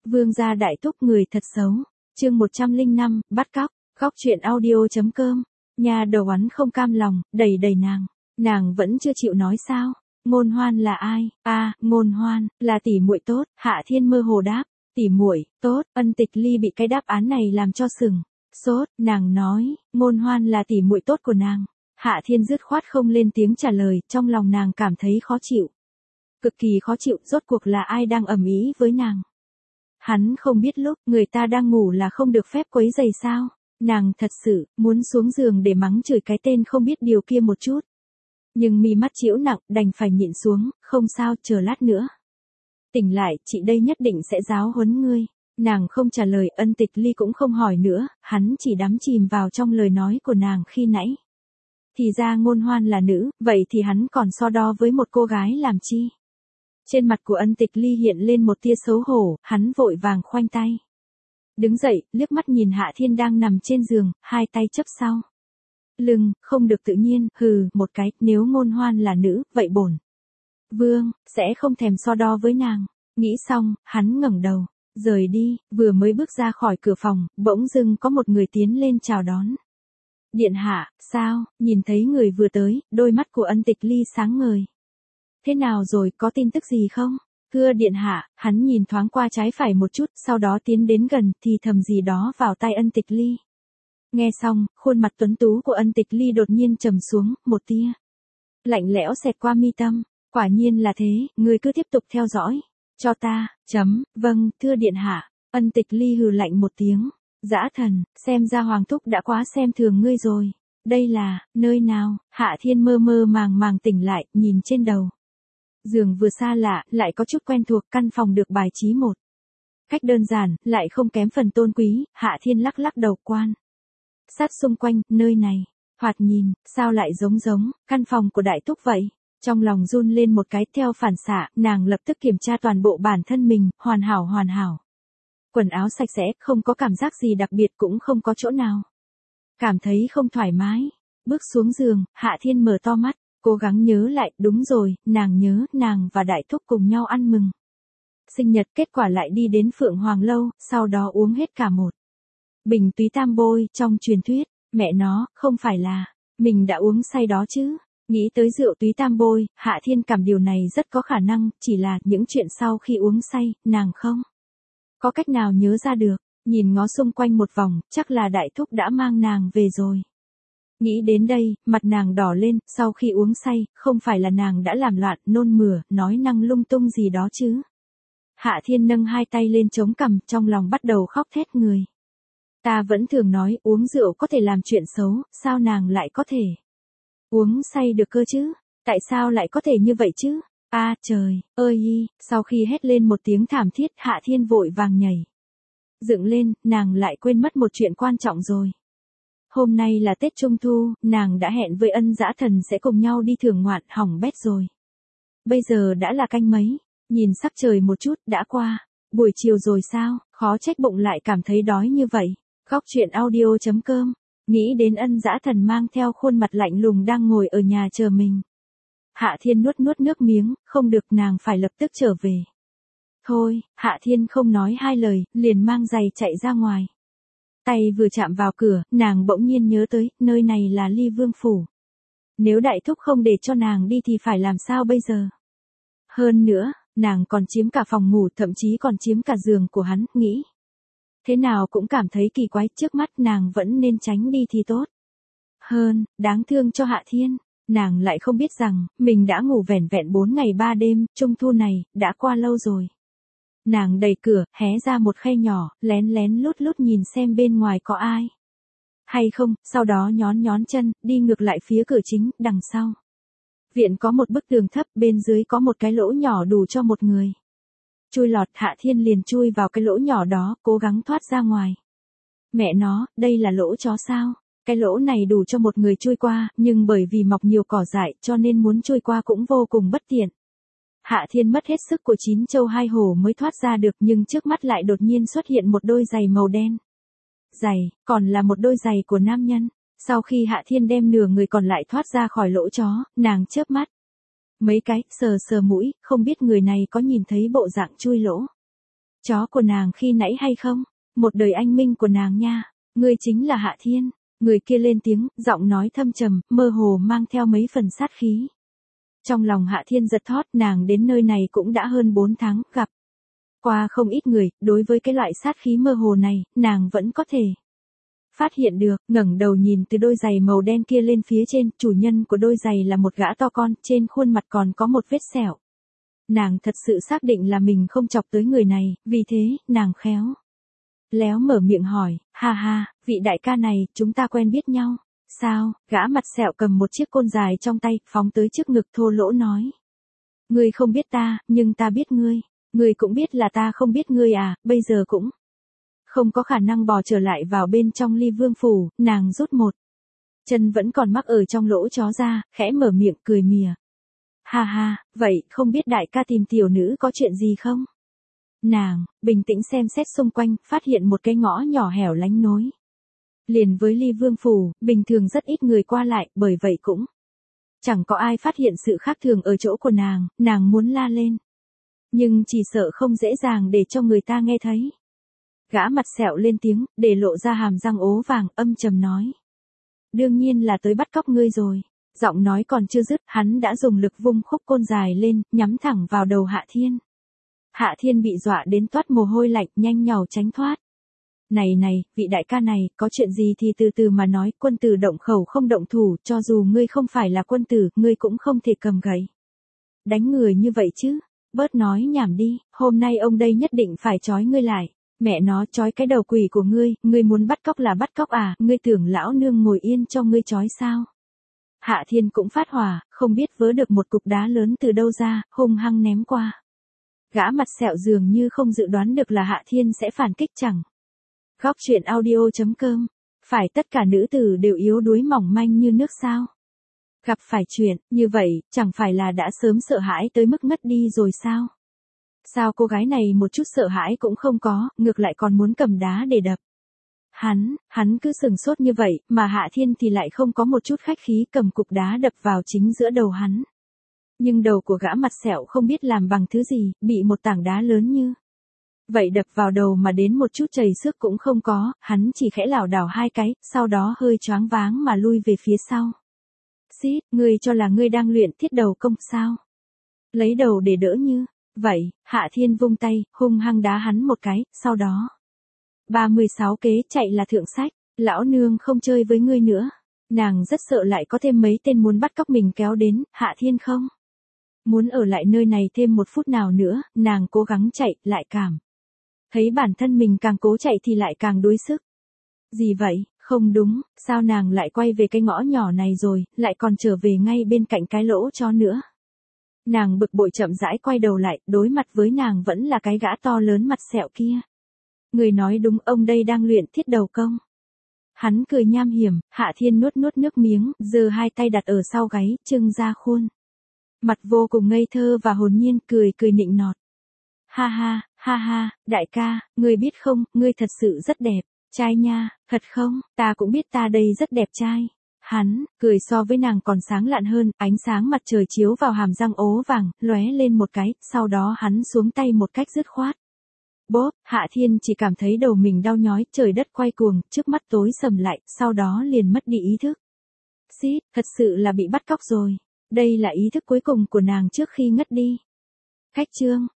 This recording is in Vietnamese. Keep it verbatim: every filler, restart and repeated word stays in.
Vương gia đại thúc người thật xấu. Chương một trăm lẻ năm, bắt cóc. Khóc chuyện audio.com. Nhà đầu oán không cam lòng, đẩy đẩy nàng. Nàng vẫn chưa chịu nói sao? Ngôn Hoan là ai? A, à, Ngôn Hoan là tỷ muội tốt. Hạ Thiên mơ hồ đáp. Tỷ muội tốt. Ân Tịch Ly bị cái đáp án này làm cho sừng sốt. Nàng nói, Ngôn Hoan là tỷ muội tốt của nàng. Hạ Thiên dứt khoát không lên tiếng trả lời, trong lòng nàng cảm thấy khó chịu. Cực kỳ khó chịu, rốt cuộc là ai đang ầm ĩ với nàng. Hắn không biết lúc người ta đang ngủ là không được phép quấy rầy sao. Nàng thật sự muốn xuống giường để mắng chửi cái tên không biết điều kia một chút. Nhưng mi mắt chịu nặng, đành phải nhịn xuống, không sao, chờ lát nữa. Tỉnh lại, chị đây nhất định sẽ giáo huấn ngươi. Nàng không trả lời, Ân Tịch Ly cũng không hỏi nữa, hắn chỉ đắm chìm vào trong lời nói của nàng khi nãy. Thì ra Ngôn Hoan là nữ, vậy thì hắn còn so đo với một cô gái làm chi? Trên mặt của Ân Tịch Ly hiện lên một tia xấu hổ, hắn vội vàng khoanh tay. Đứng dậy, liếc mắt nhìn Hạ Thiên đang nằm trên giường, hai tay chấp sau lưng, không được tự nhiên, hừ, một cái, nếu Ngôn Hoan là nữ, vậy bổn vương sẽ không thèm so đo với nàng. Nghĩ xong, hắn ngẩng đầu, rời đi, vừa mới bước ra khỏi cửa phòng, bỗng dưng có một người tiến lên chào đón. Điện hạ, sao? Nhìn thấy người vừa tới, đôi mắt của Ân Tịch Ly sáng ngời. Thế nào rồi, có tin tức gì không? Thưa điện hạ, hắn nhìn thoáng qua trái phải một chút, sau đó tiến đến gần, thì thầm gì đó vào tai Ân Tịch Ly. Nghe xong, khuôn mặt tuấn tú của Ân Tịch Ly đột nhiên trầm xuống, một tia lạnh lẽo xẹt qua mi tâm. Quả nhiên là thế, ngươi cứ tiếp tục theo dõi cho ta. Chấm, vâng, thưa điện hạ. Ân Tịch Ly hừ lạnh một tiếng. Dã thần, xem ra Hoàng thúc đã quá xem thường ngươi rồi. Đây là nơi nào? Hạ Thiên mơ mơ màng màng tỉnh lại, nhìn trên đầu giường vừa xa lạ, lại có chút quen thuộc, căn phòng được bài trí một cách đơn giản, lại không kém phần tôn quý. Hạ Thiên lắc lắc đầu, quan sát xung quanh, nơi này thoạt nhìn sao lại giống giống căn phòng của đại thúc vậy. Trong lòng run lên một cái, theo phản xạ, nàng lập tức kiểm tra toàn bộ bản thân mình, hoàn hảo hoàn hảo. Quần áo sạch sẽ, không có cảm giác gì đặc biệt, cũng không có chỗ nào cảm thấy không thoải mái. Bước xuống giường, Hạ Thiên mở to mắt, cố gắng nhớ lại, đúng rồi, nàng nhớ, nàng và đại thúc cùng nhau ăn mừng sinh nhật, kết quả lại đi đến Phượng Hoàng Lâu, sau đó uống hết cả một bình túy tam bôi. Trong truyền thuyết, mẹ nó, không phải là mình đã uống say đó chứ. Nghĩ tới rượu túy tam bôi, Hạ Thiên cảm điều này rất có khả năng, chỉ là những chuyện sau khi uống say, nàng không có cách nào nhớ ra được. Nhìn ngó xung quanh một vòng, chắc là đại thúc đã mang nàng về rồi. Nghĩ đến đây, mặt nàng đỏ lên, sau khi uống say, không phải là nàng đã làm loạn, nôn mửa, nói năng lung tung gì đó chứ. Hạ Thiên nâng hai tay lên chống cằm, trong lòng bắt đầu khóc thét người. Ta vẫn thường nói, uống rượu có thể làm chuyện xấu, sao nàng lại có thể uống say được cơ chứ? Tại sao lại có thể như vậy chứ? A à, trời ơi y, sau khi hét lên một tiếng thảm thiết, Hạ Thiên vội vàng nhảy dựng lên, nàng lại quên mất một chuyện quan trọng rồi. Hôm nay là Tết Trung Thu, nàng đã hẹn với Ân Dã Thần sẽ cùng nhau đi thưởng ngoạn, hỏng bét rồi. Bây giờ đã là canh mấy, nhìn sắc trời một chút, đã qua buổi chiều rồi sao, khó trách bụng lại cảm thấy đói như vậy. Khóc chuyện audio.com. Nghĩ đến Ân Dã Thần mang theo khuôn mặt lạnh lùng đang ngồi ở nhà chờ mình. Hạ Thiên nuốt nuốt nước miếng, không được, nàng phải lập tức trở về. Thôi, Hạ Thiên không nói hai lời, liền mang giày chạy ra ngoài. Tay vừa chạm vào cửa, nàng bỗng nhiên nhớ tới, nơi này là Ly Vương Phủ. Nếu đại thúc không để cho nàng đi thì phải làm sao bây giờ? Hơn nữa, nàng còn chiếm cả phòng ngủ, thậm chí còn chiếm cả giường của hắn, nghĩ thế nào cũng cảm thấy kỳ quái, trước mắt nàng vẫn nên tránh đi thì tốt hơn. Đáng thương cho Hạ Thiên, nàng lại không biết rằng, mình đã ngủ vẻn vẹn bốn ngày ba đêm, Trung Thu này, đã qua lâu rồi. Nàng đẩy cửa, hé ra một khe nhỏ, lén lén lút lút nhìn xem bên ngoài có ai hay không, sau đó nhón nhón chân, đi ngược lại phía cửa chính. Đằng sau viện có một bức tường thấp, bên dưới có một cái lỗ nhỏ đủ cho một người chui lọt. Hạ Thiên liền chui vào cái lỗ nhỏ đó, cố gắng thoát ra ngoài. Mẹ nó, đây là lỗ chó sao? Cái lỗ này đủ cho một người chui qua, nhưng bởi vì mọc nhiều cỏ dại, cho nên muốn chui qua cũng vô cùng bất tiện. Hạ Thiên mất hết sức của chín châu hai hổ mới thoát ra được, nhưng trước mắt lại đột nhiên xuất hiện một đôi giày màu đen. Giày, còn là một đôi giày của nam nhân. Sau khi Hạ Thiên đem nửa người còn lại thoát ra khỏi lỗ chó, nàng chớp mắt mấy cái, sờ sờ mũi, không biết người này có nhìn thấy bộ dạng chui lỗ chó của nàng khi nãy hay không? Một đời anh minh của nàng nha. Ngươi chính là Hạ Thiên. Người kia lên tiếng, giọng nói thâm trầm, mơ hồ mang theo mấy phần sát khí. Trong lòng Hạ Thiên giật thót, nàng đến nơi này cũng đã hơn bốn tháng, gặp qua không ít người, đối với cái loại sát khí mơ hồ này, nàng vẫn có thể phát hiện được, ngẩng đầu nhìn từ đôi giày màu đen kia lên phía trên, chủ nhân của đôi giày là một gã to con, trên khuôn mặt còn có một vết sẹo. Nàng thật sự xác định là mình không chọc tới người này, vì thế, nàng khéo léo mở miệng hỏi, ha ha, vị đại ca này, chúng ta quen biết nhau. Sao? Gã mặt sẹo cầm một chiếc côn dài trong tay, phóng tới trước ngực thô lỗ nói. Ngươi không biết ta, nhưng ta biết ngươi. Ngươi cũng biết là ta không biết ngươi à, bây giờ cũng không có khả năng bò trở lại vào bên trong Ly Vương phủ, nàng rút một chân vẫn còn mắc ở trong lỗ chó ra, khẽ mở miệng cười mỉa. Ha ha, vậy không biết đại ca tìm tiểu nữ có chuyện gì không? Nàng, bình tĩnh xem xét xung quanh, phát hiện một cái ngõ nhỏ hẻo lánh nối liền với Ly Vương phủ, bình thường rất ít người qua lại, bởi vậy cũng chẳng có ai phát hiện sự khác thường ở chỗ của nàng, nàng muốn la lên. Nhưng chỉ sợ không dễ dàng để cho người ta nghe thấy. Gã mặt sẹo lên tiếng, để lộ ra hàm răng ố vàng, âm trầm nói. Đương nhiên là tới bắt cóc ngươi rồi. Giọng nói còn chưa dứt, hắn đã dùng lực vung khúc côn dài lên, nhắm thẳng vào đầu Hạ Thiên. Hạ Thiên bị dọa đến toát mồ hôi lạnh, nhanh nhảu tránh thoát. Này này, vị đại ca này, có chuyện gì thì từ từ mà nói, quân tử động khẩu không động thủ, cho dù ngươi không phải là quân tử, ngươi cũng không thể cầm gậy đánh người như vậy chứ. Bớt nói nhảm đi, hôm nay ông đây nhất định phải trói ngươi lại. Mẹ nó, trói cái đầu quỷ của ngươi, ngươi muốn bắt cóc là bắt cóc à, ngươi tưởng lão nương ngồi yên cho ngươi trói sao? Hạ Thiên cũng phát hỏa, không biết vớ được một cục đá lớn từ đâu ra, hung hăng ném qua. Gã mặt sẹo dường như không dự đoán được là Hạ Thiên sẽ phản kích chẳng. Góc truyện audio chấm com. Phải tất cả nữ tử đều yếu đuối mỏng manh như nước sao? Gặp phải chuyện như vậy, chẳng phải là đã sớm sợ hãi tới mức ngất đi rồi sao? Sao cô gái này một chút sợ hãi cũng không có, ngược lại còn muốn cầm đá để đập. Hắn, hắn cứ sừng sốt như vậy, mà Hạ Thiên thì lại không có một chút khách khí cầm cục đá đập vào chính giữa đầu hắn. Nhưng đầu của gã mặt sẹo không biết làm bằng thứ gì, bị một tảng đá lớn như vậy đập vào đầu mà đến một chút chảy xước cũng không có, hắn chỉ khẽ lảo đảo hai cái, sau đó hơi choáng váng mà lui về phía sau. Xít, ngươi cho là ngươi đang luyện thiết đầu công sao? Lấy đầu để đỡ như vậy, Hạ Thiên vung tay, hung hăng đá hắn một cái, sau đó. ba mươi sáu kế chạy là thượng sách, lão nương không chơi với ngươi nữa. Nàng rất sợ lại có thêm mấy tên muốn bắt cóc mình kéo đến, Hạ Thiên không muốn ở lại nơi này thêm một phút nào nữa, nàng cố gắng chạy, lại cảm thấy bản thân mình càng cố chạy thì lại càng đuối sức. Gì vậy, không đúng, sao nàng lại quay về cái ngõ nhỏ này rồi, lại còn trở về ngay bên cạnh cái lỗ chó nữa. Nàng bực bội chậm rãi quay đầu lại, đối mặt với nàng vẫn là cái gã to lớn mặt sẹo kia. Người nói đúng, ông đây đang luyện thiết đầu công. Hắn cười nham hiểm, Hạ Thiên nuốt nuốt nước miếng, giơ hai tay đặt ở sau gáy, trưng ra khuôn mặt vô cùng ngây thơ và hồn nhiên, cười cười nịnh nọt. Ha ha, ha ha, đại ca, ngươi biết không, ngươi thật sự rất đẹp trai nha, thật không, ta cũng biết ta đây rất đẹp trai. Hắn, cười so với nàng còn sáng lạn hơn, ánh sáng mặt trời chiếu vào hàm răng ố vàng, lóe lên một cái, sau đó hắn xuống tay một cách dứt khoát. Bốp, Hạ Thiên chỉ cảm thấy đầu mình đau nhói, trời đất quay cuồng, trước mắt tối sầm lại, sau đó liền mất đi ý thức. Xít, thật sự là bị bắt cóc rồi. Đây là ý thức cuối cùng của nàng trước khi ngất đi. Cách chương